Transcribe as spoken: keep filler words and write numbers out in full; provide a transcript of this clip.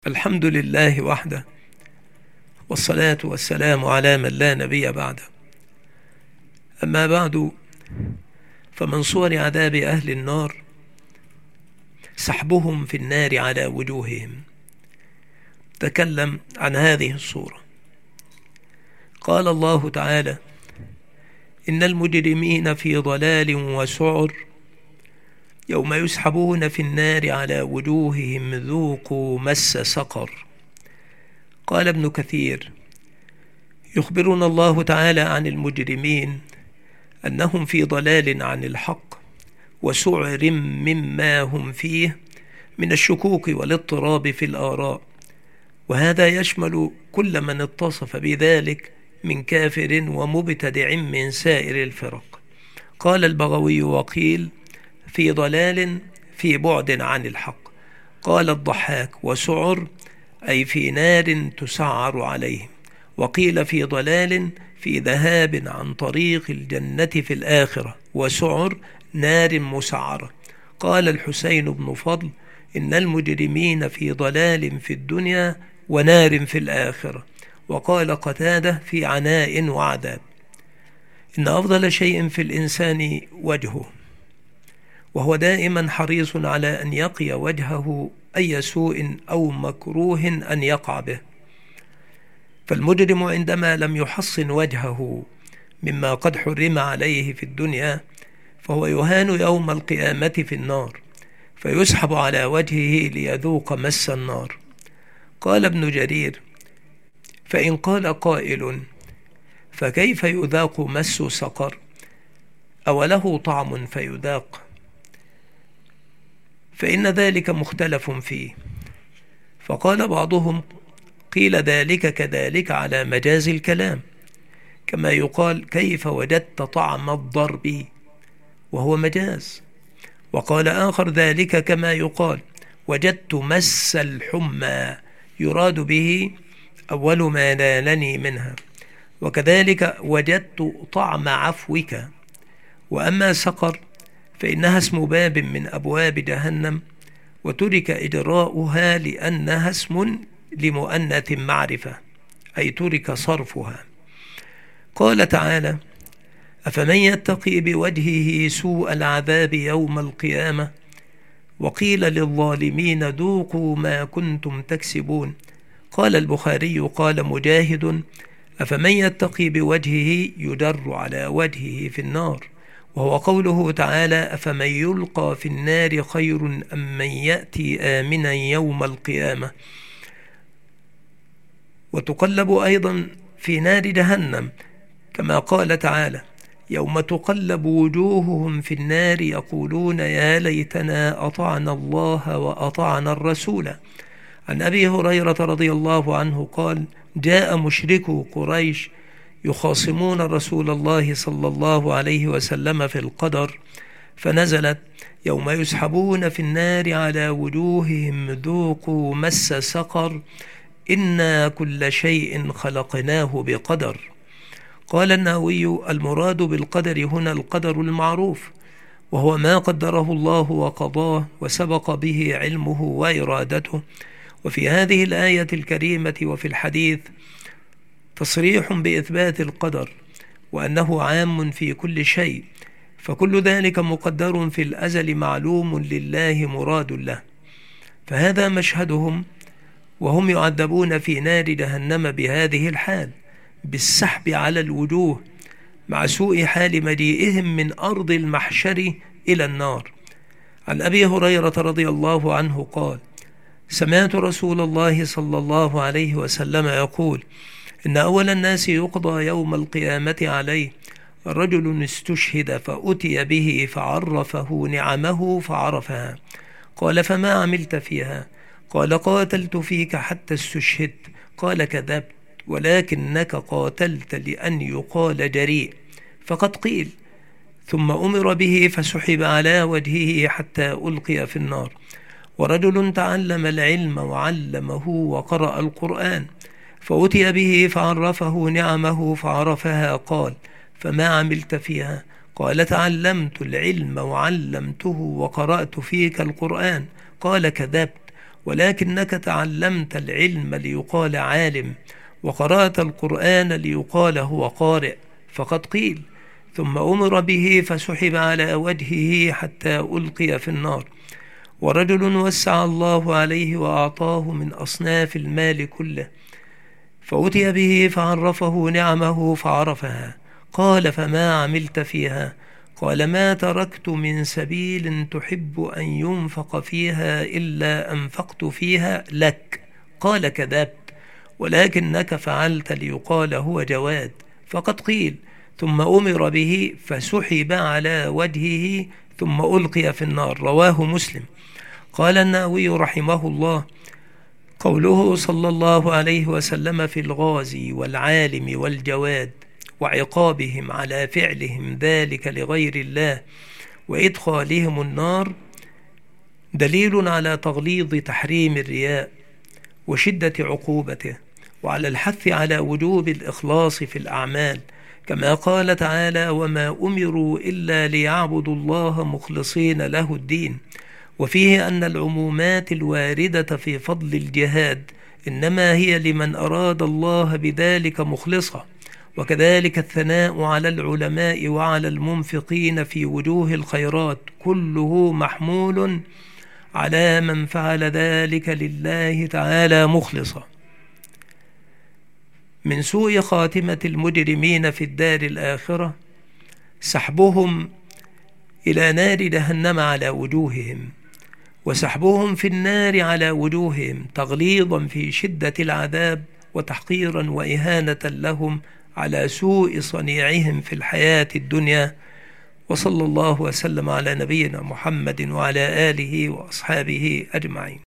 الحمد لله وحده، والصلاة والسلام على من لا نبي بعده. أما بعد، فمن صور عذاب أهل النار سحبهم في النار على وجوههم. تكلم عن هذه الصورة. قال الله تعالى: إن المجرمين في ضلال وسعر يوم يسحبون في النار على وجوههم ذوقوا مس سقر. قال ابن كثير: يخبرنا الله تعالى عن المجرمين أنهم في ضلال عن الحق وسعر مما هم فيه من الشكوك والاضطراب في الآراء، وهذا يشمل كل من اتصف بذلك من كافر ومبتدع من سائر الفرق. قال البغوي: وقيل في ضلال في بعد عن الحق. قال الضحاك: وسعر أي في نار تسعر عليهم. وقيل في ضلال في ذهاب عن طريق الجنة في الآخرة، وسعر نار مسعرة. قال الحسين بن فضل: إن المجرمين في ضلال في الدنيا ونار في الآخرة. وقال قتادة: في عناء وعذاب. إن أفضل شيء في الإنسان وجهه، وهو دائما حريص على أن يقي وجهه أي سوء أو مكروه أن يقع به. فالمجرم عندما لم يحصن وجهه مما قد حرم عليه في الدنيا فهو يهان يوم القيامة في النار، فيسحب على وجهه ليذوق مس النار. قال ابن جرير: فإن قال قائل: فكيف يذاق مس سقر؟ أوله طعم فيذاق؟ فإن ذلك مختلف فيه. فقال بعضهم: قيل ذلك كذلك على مجاز الكلام، كما يقال: كيف وجدت طعم الضرب؟ وهو مجاز. وقال آخر: ذلك كما يقال: وجدت مس الحمى، يراد به أول ما نالني منها. وكذلك وجدت طعم عفوك. وأما سقر فإنها اسم باب من أبواب جهنم، وترك إجراؤها لأنها اسم لمؤنث معرفة، أي ترك صرفها. قال تعالى: أفمن يتقي بوجهه سوء العذاب يوم القيامة وقيل للظالمين ذوقوا ما كنتم تكسبون. قال البخاري: قال مجاهد: أفمن يتقي بوجهه يدر على وجهه في النار، وهو قوله تعالى: أفمن يلقى في النار خير أم من يأتي آمنا يوم القيامة. وتقلب أيضا في نار جهنم كما قال تعالى: يوم تقلب وجوههم في النار يقولون يا ليتنا أطعنا الله وأطعنا الرسول. عن أبي هريرة رضي الله عنه قال: جاء مشركو قريش يخاصمون رسول الله صلى الله عليه وسلم في القدر، فنزلت: يوم يسحبون في النار على وجوههم ذوقوا مس سقر إنا كل شيء خلقناه بقدر. قال النووي: المراد بالقدر هنا القدر المعروف، وهو ما قدره الله وقضاه وسبق به علمه وإرادته. وفي هذه الآية الكريمة وفي الحديث تصريح بإثبات القدر، وأنه عام في كل شيء، فكل ذلك مقدر في الأزل معلوم لله مراد له. فهذا مشهدهم وهم يعذبون في نار جهنم بهذه الحال، بالسحب على الوجوه، مع سوء حال مجيئهم من أرض المحشر إلى النار. عن أبي هريرة رضي الله عنه قال: سمعت رسول الله صلى الله عليه وسلم يقول: إن أول الناس يقضى يوم القيامة عليه رجل استشهد فأتي به فعرفه نعمه فعرفها. قال: فما عملت فيها؟ قال: قاتلت فيك حتى استشهدت. قال: كذبت، ولكنك قاتلت لأن يقال جريء، فقد قيل. ثم أمر به فسحب على وجهه حتى ألقي في النار. ورجل تعلم العلم وعلمه وقرأ القرآن فأتي به فعرفه نعمه فعرفها. قال: فما عملت فيها؟ قال: تعلمت العلم وعلمته وقرأت فيك القرآن. قال: كذبت، ولكنك تعلمت العلم ليقال عالم، وقرأت القرآن ليقال هو قارئ. فقد قيل: ثم أمر به فسحب على وجهه حتى ألقي في النار. ورجل وسع الله عليه وأعطاه من أصناف المال كله، فأتي به فعرفه نعمه فعرفها. قال: فما عملت فيها؟ قال: ما تركت من سبيل تحب أن ينفق فيها إلا أنفقت فيها لك. قال: كذبت، ولكنك فعلت ليقال هو جواد. فقد قيل: ثم أمر به فسحب على وجهه ثم ألقي في النار. رواه مسلم. قال النووي رحمه الله: قوله صلى الله عليه وسلم في الغازي والعالم والجواد وعقابهم على فعلهم ذلك لغير الله وإدخالهم النار دليل على تغليظ تحريم الرياء وشدة عقوبته، وعلى الحث على وجوب الإخلاص في الأعمال، كما قال تعالى: وما أمروا إلا ليعبدوا الله مخلصين له الدين. وفيه أن العمومات الواردة في فضل الجهاد إنما هي لمن أراد الله بذلك مخلصا، وكذلك الثناء على العلماء وعلى المنفقين في وجوه الخيرات كله محمول على من فعل ذلك لله تعالى مخلصا. من سوء خاتمة المجرمين في الدار الآخرة سحبهم إلى نار جهنم على وجوههم، وسحبهم في النار على وجوههم تغليظا في شدة العذاب وتحقيرا وإهانة لهم على سوء صنيعهم في الحياة الدنيا. وصلى الله وسلم على نبينا محمد وعلى آله وأصحابه أجمعين.